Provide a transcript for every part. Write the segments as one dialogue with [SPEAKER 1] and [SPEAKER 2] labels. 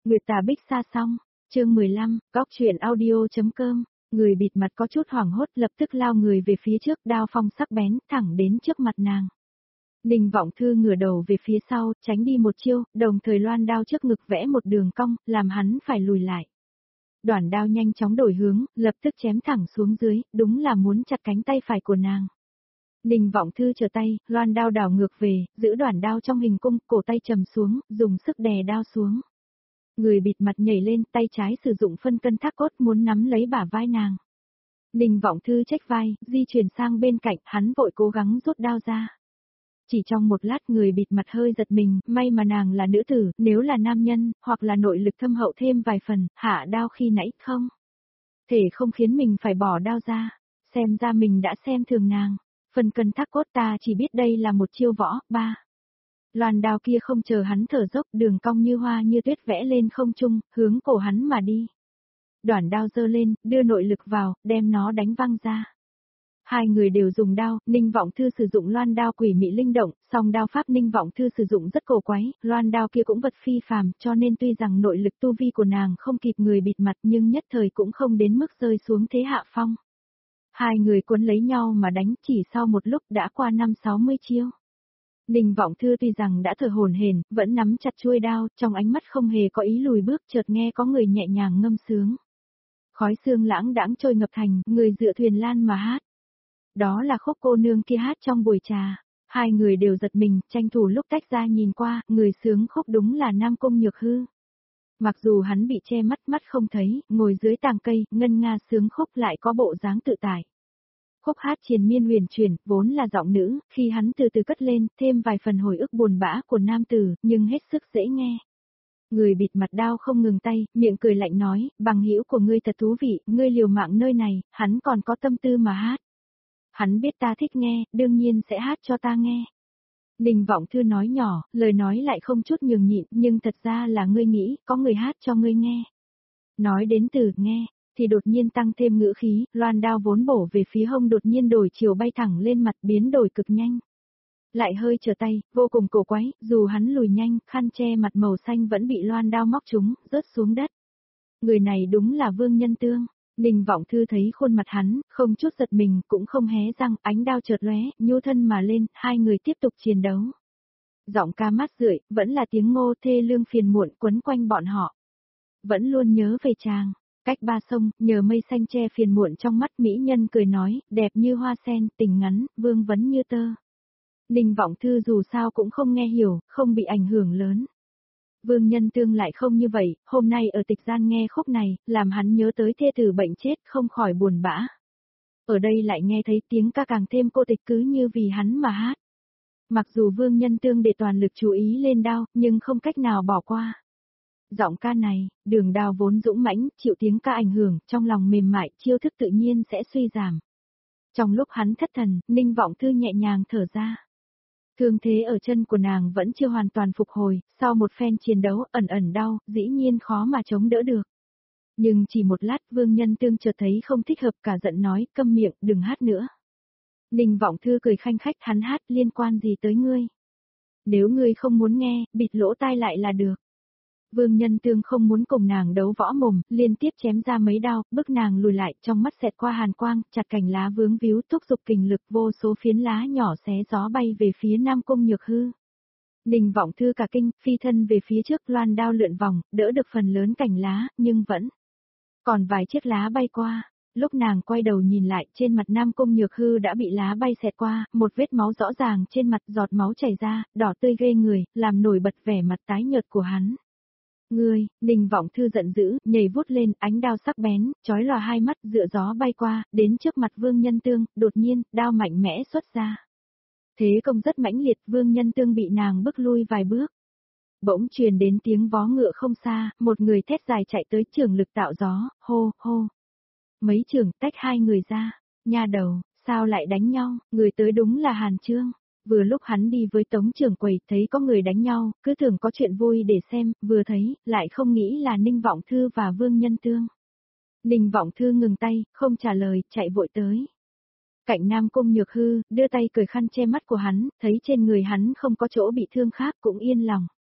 [SPEAKER 1] Nguyệt Tà Bích Sa xong, chương 15, góc truyện audio.com, người bịt mặt có chút hoảng hốt lập tức lao người về phía trước, đao phong sắc bén thẳng đến trước mặt nàng. Ninh Vọng Thư ngửa đầu về phía sau, tránh đi một chiêu, đồng thời loan đao trước ngực vẽ một đường cong, làm hắn phải lùi lại. Đoản đao nhanh chóng đổi hướng, lập tức chém thẳng xuống dưới, đúng là muốn chặt cánh tay phải của nàng. Ninh Vọng Thư trở tay, loan đao đảo ngược về, giữ đoản đao trong hình cung, cổ tay trầm xuống, dùng sức đè đao xuống. Người bịt mặt nhảy lên, tay trái sử dụng phân cân thác cốt muốn nắm lấy bả vai nàng. Ninh Vọng Thư chếch vai, di chuyển sang bên cạnh, hắn vội cố gắng rút đao ra. Chỉ trong một lát người bịt mặt hơi giật mình, may mà nàng là nữ tử, nếu là nam nhân, hoặc là nội lực thâm hậu thêm vài phần, hạ đao khi nãy không. Thể không khiến mình phải bỏ đao ra, xem ra mình đã xem thường nàng. Phân cân thác cốt ta chỉ biết đây là một chiêu võ, ba. Loan đao kia không chờ hắn thở dốc, đường cong như hoa như tuyết vẽ lên không trung, hướng cổ hắn mà đi. Đoản đao giơ lên, đưa nội lực vào, đem nó đánh văng ra. Hai người đều dùng đao, Ninh Vọng Thư sử dụng loan đao quỷ mị linh động, song đao pháp Ninh Vọng Thư sử dụng rất cổ quái, loan đao kia cũng vật phi phàm, cho nên tuy rằng nội lực tu vi của nàng không kịp người bịt mặt nhưng nhất thời cũng không đến mức rơi xuống thế hạ phong. Hai người cuốn lấy nhau mà đánh, chỉ sau một lúc đã qua 50-60 chiêu. Ninh Vọng Thư tuy rằng đã thở hổn hển, vẫn nắm chặt chuôi đao, trong ánh mắt không hề có ý lùi bước, chợt nghe có người nhẹ nhàng ngâm sướng. Khói sương lãng đãng trôi ngập thành, người dựa thuyền lan mà hát. Đó là khúc cô nương kia hát trong buổi trà. Hai người đều giật mình, tranh thủ lúc tách ra nhìn qua, người sướng khúc đúng là Nam Cung Nhược Hư. Mặc dù hắn bị che mắt không thấy, ngồi dưới tàng cây, ngân nga sướng khúc lại có bộ dáng tự tại. Khúc hát triền miên huyền chuyển, vốn là giọng nữ, khi hắn từ từ cất lên, thêm vài phần hồi ức buồn bã của nam tử, nhưng hết sức dễ nghe. Người bịt mặt đao không ngừng tay, miệng cười lạnh nói, bằng hữu của ngươi thật thú vị, ngươi liều mạng nơi này, hắn còn có tâm tư mà hát. Hắn biết ta thích nghe, đương nhiên sẽ hát cho ta nghe. Ninh Vọng Thư nói nhỏ, lời nói lại không chút nhường nhịn, nhưng thật ra là ngươi nghĩ, có người hát cho ngươi nghe. Nói đến từ nghe, thì đột nhiên tăng thêm ngữ khí, loan đao vốn bổ về phía hông đột nhiên đổi chiều bay thẳng lên mặt biến đổi cực nhanh. Lại hơi trở tay, vô cùng cổ quái, dù hắn lùi nhanh, khăn che mặt màu xanh vẫn bị loan đao móc trúng, rớt xuống đất. Người này đúng là Vương Nhân Tương. Ninh Vọng Thư thấy khuôn mặt hắn, không chút giật mình, cũng không hé răng, ánh đao chợt lóe, nhu thân mà lên, hai người tiếp tục chiến đấu. Giọng ca mát rượi, vẫn là tiếng ngô thê lương phiền muộn quấn quanh bọn họ. Vẫn luôn nhớ về chàng. Cách ba sông, nhờ mây xanh che phiền muộn trong mắt mỹ nhân cười nói, đẹp như hoa sen, tình ngắn, vương vấn như tơ. Ninh Vọng Thư dù sao cũng không nghe hiểu, không bị ảnh hưởng lớn. Vương Nhân Tương lại không như vậy, hôm nay ở tịch gian nghe khúc này, làm hắn nhớ tới thê tử bệnh chết không khỏi buồn bã. Ở đây lại nghe thấy tiếng ca càng thêm cô tịch cứ như vì hắn mà hát. Mặc dù Vương Nhân Tương để toàn lực chú ý lên đao, nhưng không cách nào bỏ qua. Giọng ca này, đường đao vốn dũng mãnh, chịu tiếng ca ảnh hưởng, trong lòng mềm mại, chiêu thức tự nhiên sẽ suy giảm. Trong lúc hắn thất thần, Ninh Vọng Thư nhẹ nhàng thở ra. Thương thế ở chân của nàng vẫn chưa hoàn toàn phục hồi, sau một phen chiến đấu ẩn ẩn đau, dĩ nhiên khó mà chống đỡ được. Nhưng chỉ một lát Vương Nhân Tương chợt thấy không thích hợp cả giận nói, câm miệng, đừng hát nữa. Ninh Vọng Thư cười khanh khách, hắn hát liên quan gì tới ngươi? Nếu ngươi không muốn nghe, bịt lỗ tai lại là được. Vương Nhân Tương không muốn cùng nàng đấu võ mồm, liên tiếp chém ra mấy đao, bức nàng lùi lại, trong mắt xẹt qua hàn quang, chặt cành lá vướng víu thúc giục kình lực, vô số phiến lá nhỏ xé gió bay về phía Nam Cung Nhược Hư. Ninh Vọng Thư cả kinh, phi thân về phía trước, loan đao lượn vòng, đỡ được phần lớn cành lá, nhưng vẫn còn vài chiếc lá bay qua. Lúc nàng quay đầu nhìn lại, trên mặt Nam Cung Nhược Hư đã bị lá bay xẹt qua, một vết máu rõ ràng trên mặt, giọt máu chảy ra, đỏ tươi ghê người, làm nổi bật vẻ mặt tái nhợt của hắn. Ngươi, Ninh Vọng Thư giận dữ, nhảy vút lên, ánh đao sắc bén, chói lòa hai mắt, dựa gió bay qua, đến trước mặt Vương Nhân Tương, đột nhiên, đao mạnh mẽ xuất ra. Thế công rất mãnh liệt, Vương Nhân Tương bị nàng bước lui vài bước. Bỗng truyền đến tiếng vó ngựa không xa, một người thét dài chạy tới, trường lực tạo gió, hô, hô. Mấy trường tách hai người ra, nha đầu, sao lại đánh nhau, người tới đúng là Hàn Chương. Vừa lúc hắn đi với Tống trưởng quầy, thấy có người đánh nhau, cứ tưởng có chuyện vui để xem, vừa thấy, lại không nghĩ là Ninh Vọng Thư và Vương Nhân Tương. Ninh Vọng Thư ngừng tay, không trả lời, chạy vội tới. Cạnh Nam Cung Nhược Hư, đưa tay cởi khăn che mắt của hắn, thấy trên người hắn không có chỗ bị thương khác cũng yên lòng.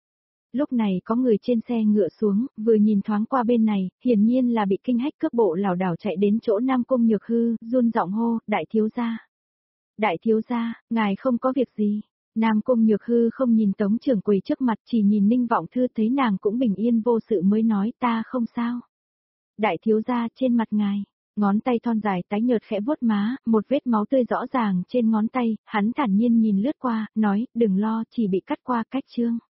[SPEAKER 1] Lúc này có người trên xe ngựa xuống, vừa nhìn thoáng qua bên này, hiển nhiên là bị kinh hách cướp bộ lảo đảo chạy đến chỗ Nam Cung Nhược Hư, run giọng hô, đại thiếu gia. Đại thiếu gia, ngài không có việc gì. Nam Cung Nhược Hư không nhìn Tống trưởng quầy trước mặt, chỉ nhìn Ninh Vọng Thư thấy nàng cũng bình yên vô sự mới nói ta không sao. Đại thiếu gia trên mặt ngài, ngón tay thon dài tái nhợt khẽ vuốt má, một vết máu tươi rõ ràng trên ngón tay, hắn thản nhiên nhìn lướt qua, nói, đừng lo, chỉ bị cắt qua cách chương.